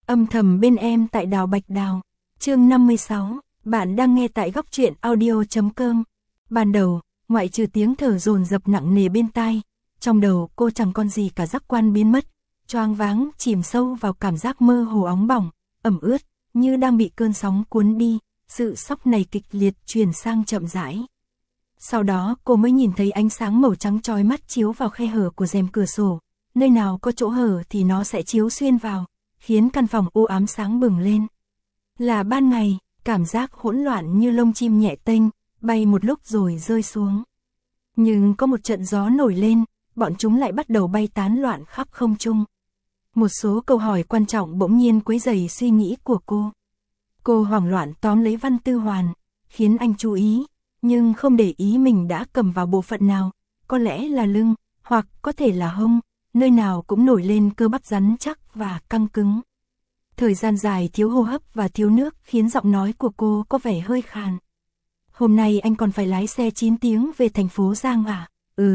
Âm thầm bên em tại Đào Bạch Đào. Chương 56, bạn đang nghe tại góc truyện audio.com. Ban đầu, ngoại trừ tiếng thở dồn dập nặng nề bên tai, trong đầu cô chẳng còn gì cả, giác quan biến mất, choáng váng chìm sâu vào cảm giác mơ hồ óng bỏng, ẩm ướt, như đang bị cơn sóng cuốn đi. Sự sốc này kịch liệt chuyển sang chậm rãi. Sau đó cô mới nhìn thấy ánh sáng màu trắng chói mắt chiếu vào khe hở của rèm cửa sổ, nơi nào có chỗ hở thì nó sẽ chiếu xuyên vào, khiến căn phòng u ám sáng bừng lên. Là ban ngày, cảm giác hỗn loạn như lông chim nhẹ tênh, bay một lúc rồi rơi xuống. Nhưng có một trận gió nổi lên, bọn chúng lại bắt đầu bay tán loạn khắp không trung. Một số câu hỏi quan trọng bỗng nhiên quấy rầy suy nghĩ của cô. Cô hoảng loạn tóm lấy Văn Tư Hoàn, khiến anh chú ý, nhưng không để ý mình đã cầm vào bộ phận nào, có lẽ là lưng, hoặc có thể là hông, nơi nào cũng nổi lên cơ bắp rắn chắc và căng cứng. Thời gian dài thiếu hô hấp và thiếu nước khiến giọng nói của cô có vẻ hơi khàn. Hôm nay anh còn phải lái xe 9 tiếng về thành phố Giang à?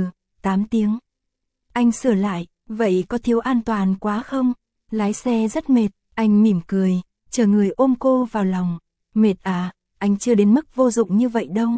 8 tiếng. Anh sửa lại, vậy có thiếu an toàn quá không? Lái xe rất mệt, anh mỉm cười, chờ người ôm cô vào lòng. Mệt à, anh chưa đến mức vô dụng như vậy đâu.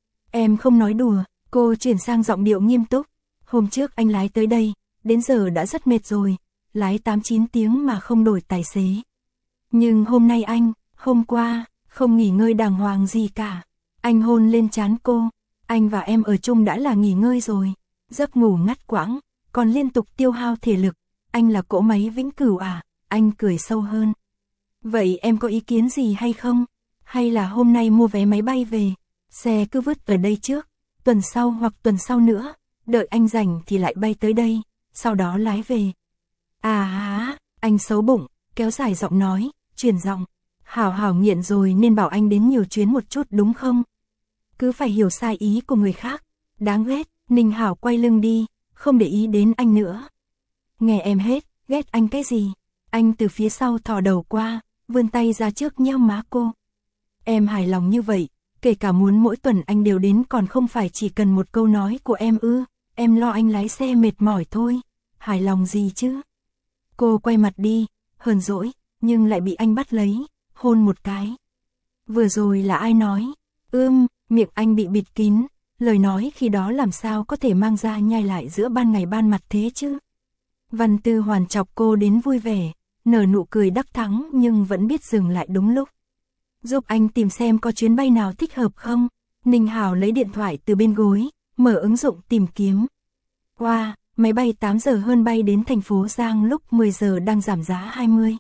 Em không nói đùa, cô chuyển sang giọng điệu nghiêm túc. Hôm trước anh lái tới đây, đến giờ đã rất mệt rồi, lái 8-9 tiếng mà không đổi tài xế. Nhưng hôm nay hôm qua, không nghỉ ngơi đàng hoàng gì cả. Anh hôn lên trán cô, anh và em ở chung đã là nghỉ ngơi rồi. Giấc ngủ ngắt quãng, còn liên tục tiêu hao thể lực, anh là cỗ máy vĩnh cửu à? Anh cười sâu hơn. Vậy em có ý kiến gì hay không? Hay là hôm nay mua vé máy bay về, xe cứ vứt ở đây trước, tuần sau hoặc tuần sau nữa, đợi anh rảnh thì lại bay tới đây, sau đó lái về. À há, anh xấu bụng, kéo dài giọng nói, chuyển giọng. Hảo nghiện rồi nên bảo anh đến nhiều chuyến một chút đúng không? Cứ phải hiểu sai ý của người khác. Đáng ghét. Ninh Hảo quay lưng đi, không để ý đến anh nữa. Nghe em hết, ghét anh cái gì? Anh từ phía sau thò đầu qua, vươn tay ra trước nhéo má cô. Em hài lòng như vậy, kể cả muốn mỗi tuần anh đều đến còn không phải chỉ cần một câu nói của em ư? Em lo anh lái xe mệt mỏi thôi. Hài lòng gì chứ? Cô quay mặt đi, hờn dỗi, nhưng lại bị anh bắt lấy, hôn một cái. Vừa rồi là ai nói? Miệng anh bị bịt kín, lời nói khi đó làm sao có thể mang ra nhai lại giữa ban ngày ban mặt thế chứ? Văn Tư Hoàn chọc cô đến vui vẻ, nở nụ cười đắc thắng nhưng vẫn biết dừng lại đúng lúc. Giúp anh tìm xem có chuyến bay nào thích hợp không? Ninh Hảo lấy điện thoại từ bên gối, mở ứng dụng tìm kiếm. Wow, máy bay 8 giờ hơn bay đến thành phố Giang lúc 10 giờ đang giảm giá 20.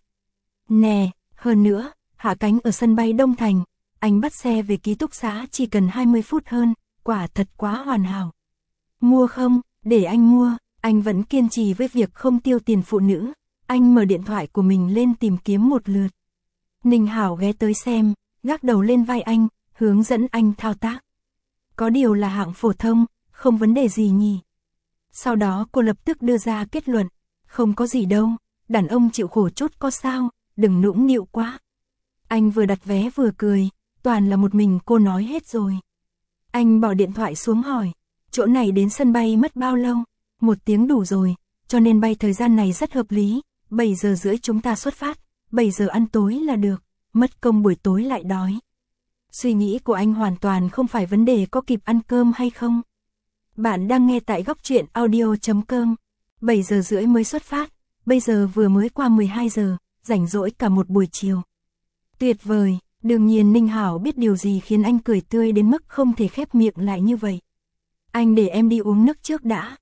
Nè, hơn nữa, hạ cánh ở sân bay Đông Thành, anh bắt xe về ký túc xá chỉ cần 20 phút hơn, quả thật quá hoàn hảo. Mua không? Để anh mua, anh vẫn kiên trì với việc không tiêu tiền phụ nữ. Anh mở điện thoại của mình lên tìm kiếm một lượt. Ninh Hảo ghé tới xem, gác đầu lên vai anh, hướng dẫn anh thao tác. Có điều là hạng phổ thông, không vấn đề gì nhỉ. Sau đó cô lập tức đưa ra kết luận, không có gì đâu, đàn ông chịu khổ chút có sao, đừng nũng nịu quá. Anh vừa đặt vé vừa cười, toàn là một mình cô nói hết rồi. Anh bỏ điện thoại xuống hỏi, chỗ này đến sân bay mất bao lâu? 1 tiếng đủ rồi, cho nên bay thời gian này rất hợp lý, 7 giờ rưỡi chúng ta xuất phát, 7 giờ ăn tối là được, mất công buổi tối lại đói. Suy nghĩ của anh hoàn toàn không phải vấn đề có kịp ăn cơm hay không. Bạn đang nghe tại góc truyện audio.com, 7 giờ rưỡi mới xuất phát, bây giờ vừa mới qua 12 giờ, rảnh rỗi cả một buổi chiều. Tuyệt vời, đương nhiên Ninh Hảo biết điều gì khiến anh cười tươi đến mức không thể khép miệng lại như vậy. Anh để em đi uống nước trước đã.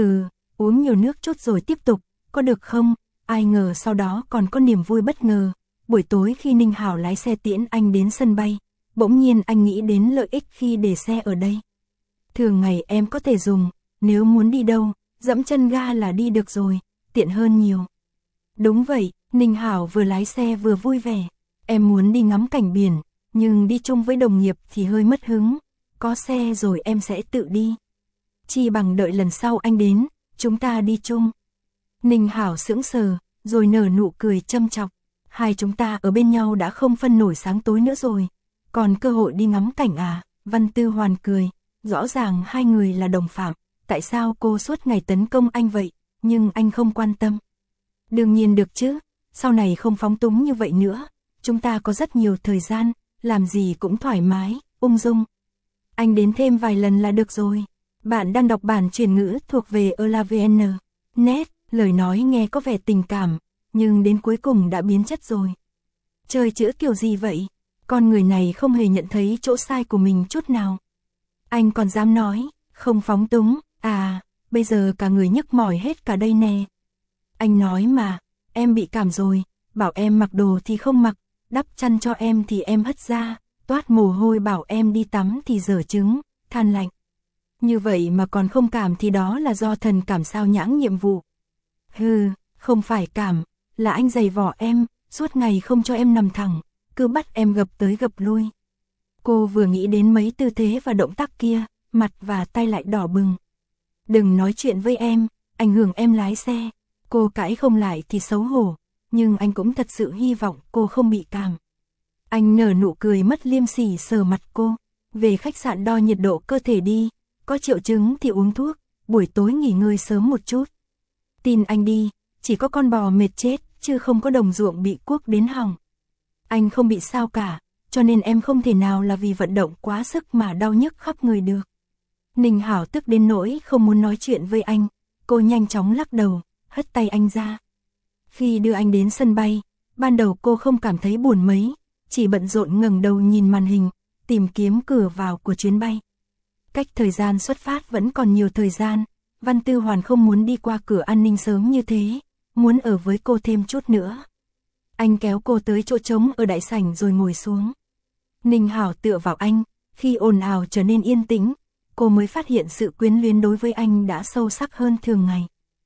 Uống nhiều nước chút rồi tiếp tục, có được không? Ai ngờ sau đó còn có niềm vui bất ngờ. Buổi tối khi Ninh Hảo lái xe tiễn anh đến sân bay, bỗng nhiên anh nghĩ đến lợi ích khi để xe ở đây. Thường ngày em có thể dùng, nếu muốn đi đâu, dẫm chân ga là đi được rồi, tiện hơn nhiều. Đúng vậy, Ninh Hảo vừa lái xe vừa vui vẻ. Em muốn đi ngắm cảnh biển, nhưng đi chung với đồng nghiệp thì hơi mất hứng. Có xe rồi em sẽ tự đi. Chi bằng đợi lần sau anh đến, chúng ta đi chung. Ninh Hảo sững sờ, rồi nở nụ cười châm chọc. Hai chúng ta ở bên nhau đã không phân nổi sáng tối nữa rồi. Còn cơ hội đi ngắm cảnh à? Văn Tư Hoàn cười. Rõ ràng hai người là đồng phạm. Tại sao cô suốt ngày tấn công anh vậy? Nhưng anh không quan tâm. Đương nhiên được chứ. sau này không phóng túng như vậy nữa, chúng ta có rất nhiều thời gian, làm gì cũng thoải mái, ung dung. Anh đến thêm vài lần là được rồi. Bạn đang đọc bản chuyển ngữ thuộc về ELAVN. Net, lời nói nghe có vẻ tình cảm, nhưng đến cuối cùng đã biến chất rồi. Chơi chữ kiểu gì vậy? Con người này không hề nhận thấy chỗ sai của mình chút nào. Anh còn dám nói, không phóng túng, à, bây giờ cả người nhức mỏi hết cả đây nè. Anh nói mà, em bị cảm rồi, bảo em mặc đồ thì không mặc, đắp chăn cho em thì em hất ra, toát mồ hôi bảo em đi tắm thì dở trứng, than lạnh. Như vậy mà còn không cảm thì đó là do thần cảm sao nhãng nhiệm vụ. Hừ, không phải cảm, là anh giày vò em, suốt ngày không cho em nằm thẳng, cứ bắt em gập tới gập lui. Cô vừa nghĩ đến mấy tư thế và động tác kia, mặt và tay lại đỏ bừng. Đừng nói chuyện với em, ảnh hưởng em lái xe. Cô cãi không lại thì xấu hổ, nhưng anh cũng thật sự hy vọng cô không bị cảm. Anh nở nụ cười mất liêm sỉ sờ mặt cô. Về khách sạn đo nhiệt độ cơ thể đi, có triệu chứng thì uống thuốc, buổi tối nghỉ ngơi sớm một chút. Tin anh đi, chỉ có con bò mệt chết, chứ không có đồng ruộng bị cuốc đến hỏng. Anh không bị sao cả, cho nên em không thể nào là vì vận động quá sức mà đau nhức khắp người được. Ninh Hảo tức đến nỗi không muốn nói chuyện với anh, cô nhanh chóng lắc đầu, hất tay anh ra. Khi đưa anh đến sân bay, ban đầu cô không cảm thấy buồn mấy, chỉ bận rộn ngẩng đầu nhìn màn hình, tìm kiếm cửa vào của chuyến bay. Cách thời gian xuất phát vẫn còn nhiều thời gian, Văn Tư Hoàn không muốn đi qua cửa an ninh sớm như thế, muốn ở với cô thêm chút nữa. Anh kéo cô tới chỗ trống ở đại sảnh rồi ngồi xuống. Ninh Hảo tựa vào anh, khi ồn ào trở nên yên tĩnh, cô mới phát hiện sự quyến luyến đối với anh đã sâu sắc hơn thường ngày.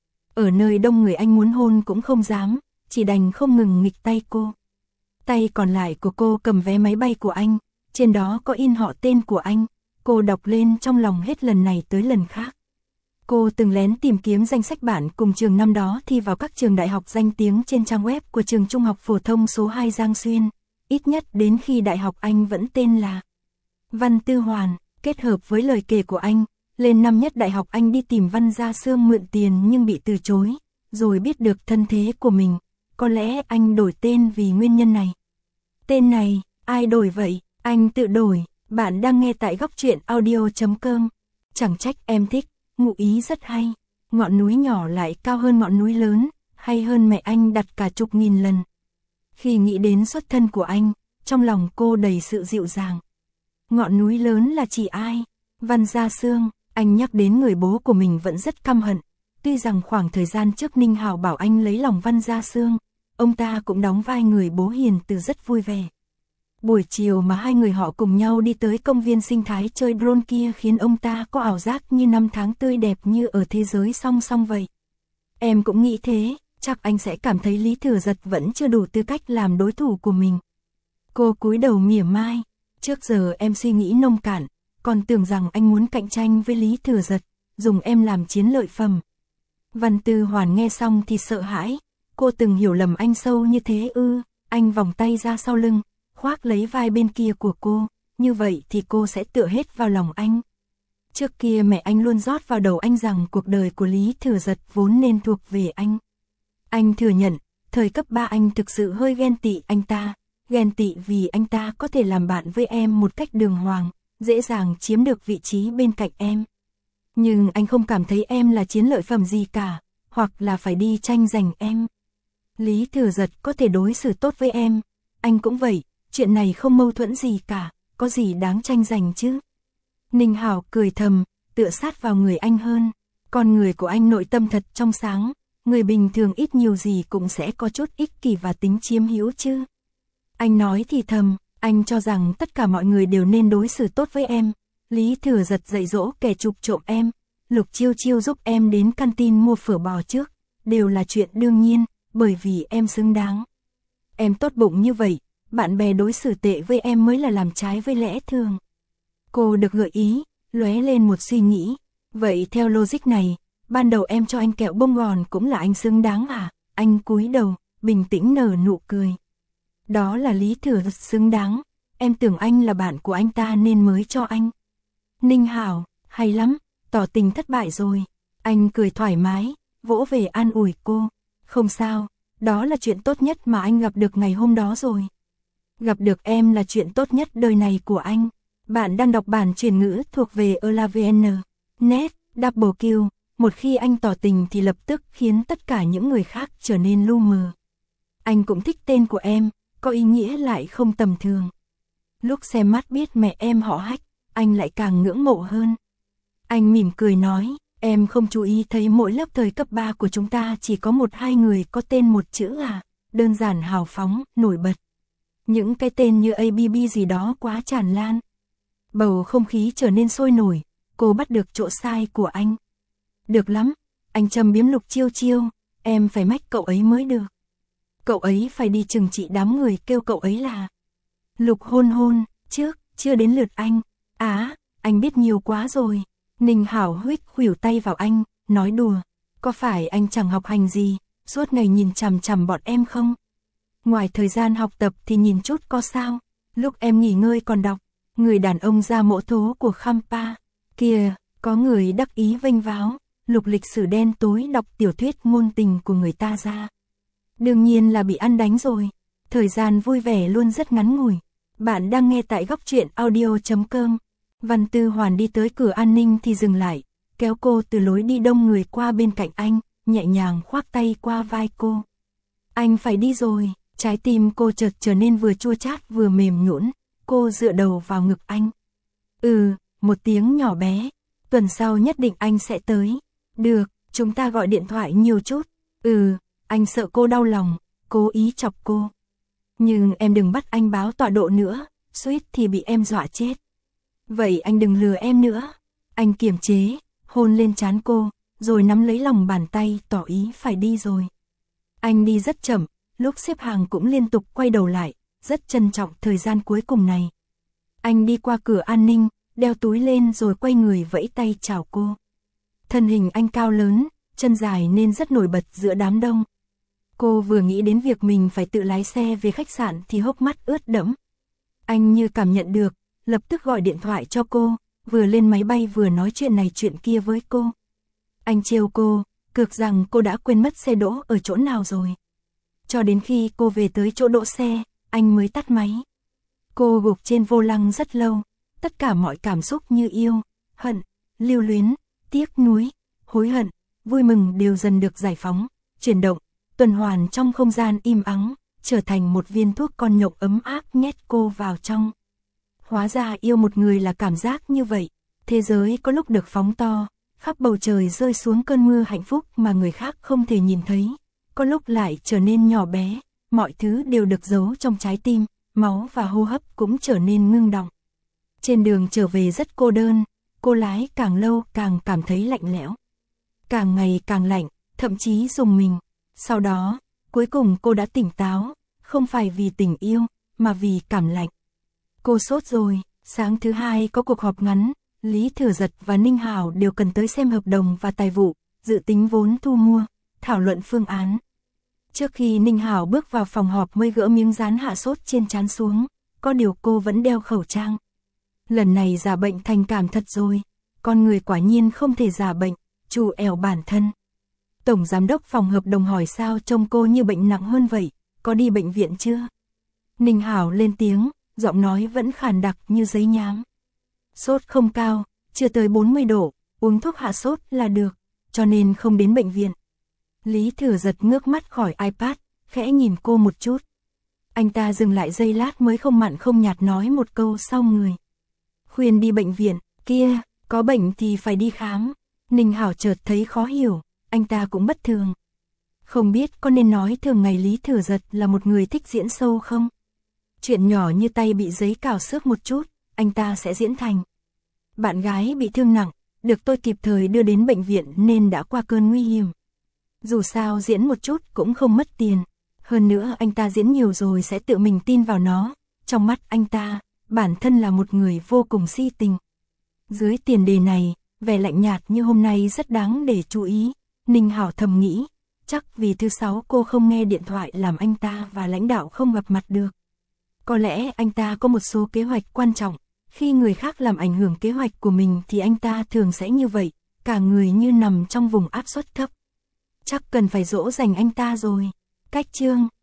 Ở nơi đông người anh muốn hôn cũng không dám, chỉ đành không ngừng nghịch tay cô. Tay còn lại của cô cầm vé máy bay của anh, trên đó có in họ tên của anh, cô đọc lên trong lòng hết lần này tới lần khác. Cô từng lén tìm kiếm danh sách bạn cùng trường năm đó thi vào các trường đại học danh tiếng trên trang web của trường Trung học phổ thông số 2 Giang Xuyên, ít nhất đến khi đại học anh vẫn tên là Văn Tư Hoàn, kết hợp với lời kể của anh, lên năm nhất đại học anh đi tìm Văn Gia Sương mượn tiền nhưng bị từ chối, rồi biết được thân thế của mình, có lẽ anh đổi tên vì nguyên nhân này. Tên này, ai đổi vậy? Anh tự đổi. Bạn đang nghe tại góc truyện audio.com. Chẳng trách em thích, ngụ ý rất hay. Ngọn núi nhỏ lại cao hơn ngọn núi lớn, hay hơn mẹ anh đặt cả chục nghìn lần. Khi nghĩ đến xuất thân của anh, trong lòng cô đầy sự dịu dàng. Ngọn núi lớn là chỉ ai? Văn Gia Sương, anh nhắc đến người bố của mình vẫn rất căm hận. Tuy rằng khoảng thời gian trước Ninh Hảo bảo anh lấy lòng Văn Gia Sương, ông ta cũng đóng vai người bố hiền từ rất vui vẻ. Buổi chiều mà hai người họ cùng nhau đi tới công viên sinh thái chơi drone kia khiến ông ta có ảo giác như năm tháng tươi đẹp như ở thế giới song song vậy. Em cũng nghĩ thế, chắc anh sẽ cảm thấy Lý Thừa Giật vẫn chưa đủ tư cách làm đối thủ của mình. Cô cúi đầu mỉa mai, trước giờ em suy nghĩ nông cạn, còn tưởng rằng anh muốn cạnh tranh với Lý Thừa Giật, dùng em làm chiến lợi phẩm. Văn Tư Hoàn nghe xong thì sợ hãi, cô từng hiểu lầm anh sâu như thế ư? Anh vòng tay ra sau lưng, khoác lấy vai bên kia của cô, như vậy thì cô sẽ tựa hết vào lòng anh. Trước kia mẹ anh luôn rót vào đầu anh rằng cuộc đời của Lý Thừa Giật vốn nên thuộc về anh. Anh thừa nhận, thời cấp 3 anh thực sự hơi ghen tị anh ta, ghen tị vì anh ta có thể làm bạn với em một cách đường hoàng, dễ dàng chiếm được vị trí bên cạnh em. Nhưng anh không cảm thấy em là chiến lợi phẩm gì cả, hoặc là phải đi tranh giành em. Lý Thừa Giật có thể đối xử tốt với em, anh cũng vậy, chuyện này không mâu thuẫn gì cả, có gì đáng tranh giành chứ. Ninh Hảo cười thầm, tựa sát vào người anh hơn, con người của anh nội tâm thật trong sáng, người bình thường ít nhiều gì cũng sẽ có chút ích kỷ và tính chiếm hữu chứ. Anh nói thì thầm, anh cho rằng tất cả mọi người đều nên đối xử tốt với em. Lý Thừa Giật dạy dỗ kẻ trục trộm em, Lục Chiêu Chiêu giúp em đến canteen mua phở bò trước, đều là chuyện đương nhiên, bởi vì em xứng đáng. Em tốt bụng như vậy, bạn bè đối xử tệ với em mới là làm trái với lẽ thường. Cô được gợi ý, lóe lên một suy nghĩ, vậy theo logic này, ban đầu em cho anh kẹo bông gòn cũng là anh xứng đáng à? Anh cúi đầu, bình tĩnh nở nụ cười. Đó là Lý Thừa Giật xứng đáng, em tưởng anh là bạn của anh ta nên mới cho anh. Ninh Hảo, hay lắm, tỏ tình thất bại rồi. Anh cười thoải mái, vỗ về an ủi cô. Không sao, Đó là chuyện tốt nhất mà anh gặp được ngày hôm đó rồi. Gặp được em là chuyện tốt nhất đời này của anh. Bạn đang đọc bản chuyển ngữ thuộc về ELAVN. Net, Double Kill. Một khi anh tỏ tình thì lập tức khiến tất cả những người khác trở nên lu mờ. Anh cũng thích tên của em, có ý nghĩa lại không tầm thường. Lúc xem mắt biết mẹ em họ Hách, anh lại càng ngưỡng mộ hơn. Anh mỉm cười nói, em không chú ý thấy mỗi lớp thời cấp 3 của chúng ta chỉ có 1-2 người có tên một chữ à, đơn giản hào phóng, nổi bật. Những cái tên như ABB gì đó quá tràn lan. Bầu không khí trở nên sôi nổi, cô bắt được chỗ sai của anh. Được lắm, anh châm biếm Lục Chiêu Chiêu, em phải mách cậu ấy mới được. Cậu ấy phải đi trừng trị đám người kêu cậu ấy là Lục Hôn Hôn, trước, chưa đến lượt anh. Anh biết nhiều quá rồi. Ninh Hảo huých khuỷu tay vào anh, nói đùa, có phải anh chẳng học hành gì, suốt ngày nhìn chằm chằm bọn em không? Ngoài thời gian học tập thì nhìn chút có sao, lúc em nghỉ ngơi còn đọc, người đàn ông ra mộ thố của Khampa. Kìa, có người đắc ý vênh váo, lục lịch sử đen tối đọc tiểu thuyết ngôn tình của người ta ra. Đương nhiên là bị ăn đánh rồi, thời gian vui vẻ luôn rất ngắn ngủi. Bạn đang nghe tại góc truyện audio.com. Văn Tư Hoàn đi tới cửa an ninh thì dừng lại, kéo cô từ lối đi đông người qua bên cạnh anh, nhẹ nhàng khoác tay qua vai cô. Anh phải đi rồi, trái tim cô chợt trở nên vừa chua chát vừa mềm nhũn, cô dựa đầu vào ngực anh. Một tiếng nhỏ bé, tuần sau nhất định anh sẽ tới. Được, chúng ta gọi điện thoại nhiều chút. Anh sợ cô đau lòng, cố ý chọc cô. Nhưng em đừng bắt anh báo tọa độ nữa, suýt thì bị em dọa chết. Vậy anh đừng lừa em nữa. Anh kiềm chế, hôn lên trán cô, rồi nắm lấy lòng bàn tay tỏ ý phải đi rồi. Anh đi rất chậm, lúc xếp hàng cũng liên tục quay đầu lại, rất trân trọng thời gian cuối cùng này. Anh đi qua cửa an ninh, đeo túi lên rồi quay người vẫy tay chào cô. Thân hình anh cao lớn, chân dài nên rất nổi bật giữa đám đông. Cô vừa nghĩ đến việc mình phải tự lái xe về khách sạn thì hốc mắt ướt đẫm. Anh như cảm nhận được, lập tức gọi điện thoại cho cô, vừa lên máy bay vừa nói chuyện này chuyện kia với cô. Anh trêu cô, cược rằng cô đã quên mất xe đỗ ở chỗ nào rồi. Cho đến khi cô về tới chỗ đỗ xe, anh mới tắt máy. Cô gục trên vô lăng rất lâu, tất cả mọi cảm xúc như yêu, hận, lưu luyến, tiếc nuối, hối hận, vui mừng đều dần được giải phóng, chuyển động, tuần hoàn trong không gian im ắng, trở thành một viên thuốc con nhộng ấm áp nhét cô vào trong. Hóa ra yêu một người là cảm giác như vậy, thế giới có lúc được phóng to, khắp bầu trời rơi xuống cơn mưa hạnh phúc mà người khác không thể nhìn thấy, có lúc lại trở nên nhỏ bé, mọi thứ đều được giấu trong trái tim, máu và hô hấp cũng trở nên ngưng đọng. Trên đường trở về rất cô đơn, cô lái càng lâu càng cảm thấy lạnh lẽo. Càng ngày càng lạnh, thậm chí rùng mình. Sau đó, cuối cùng cô đã tỉnh táo, không phải vì tình yêu, mà vì cảm lạnh. Cô sốt rồi, sáng thứ hai có cuộc họp ngắn, Lý Thừa Dật và Ninh Hảo đều cần tới xem hợp đồng và tài vụ, dự tính vốn thu mua, thảo luận phương án. Trước khi Ninh Hảo bước vào phòng họp mới gỡ miếng dán hạ sốt trên trán xuống, có điều cô vẫn đeo khẩu trang. Lần này giả bệnh thành cảm thật rồi, con người quả nhiên không thể giả bệnh, trù ẻo bản thân. Tổng giám đốc phòng hợp đồng hỏi sao trông cô như bệnh nặng hơn vậy, có đi bệnh viện chưa? Ninh Hảo lên tiếng, giọng nói vẫn khàn đặc như giấy nhám. Sốt không cao, chưa tới 40 độ, uống thuốc hạ sốt là được, cho nên không đến bệnh viện. Lý Thừa Dật ngước mắt khỏi iPad, khẽ nhìn cô một chút. Anh ta dừng lại giây lát mới không mặn không nhạt nói một câu sau người. Khuyên đi bệnh viện, kia, có bệnh thì phải đi khám. Ninh Hảo chợt thấy khó hiểu, anh ta cũng bất thường. Không biết có nên nói thường ngày Lý Thừa Dật là một người thích diễn sâu không? Chuyện nhỏ như tay bị giấy cào xước một chút, anh ta sẽ diễn thành. Bạn gái bị thương nặng, được tôi kịp thời đưa đến bệnh viện nên đã qua cơn nguy hiểm. Dù sao diễn một chút cũng không mất tiền. Hơn nữa anh ta diễn nhiều rồi sẽ tự mình tin vào nó. Trong mắt anh ta, bản thân là một người vô cùng si tình. Dưới tiền đề này, vẻ lạnh nhạt như hôm nay rất đáng để chú ý. Ninh Hảo thầm nghĩ, chắc vì thứ sáu cô không nghe điện thoại làm anh ta và lãnh đạo không gặp mặt được. Có lẽ anh ta có một số kế hoạch quan trọng. Khi người khác làm ảnh hưởng kế hoạch của mình thì anh ta thường sẽ như vậy, cả người như nằm trong vùng áp suất thấp. Chắc cần phải dỗ dành anh ta rồi. Cách chương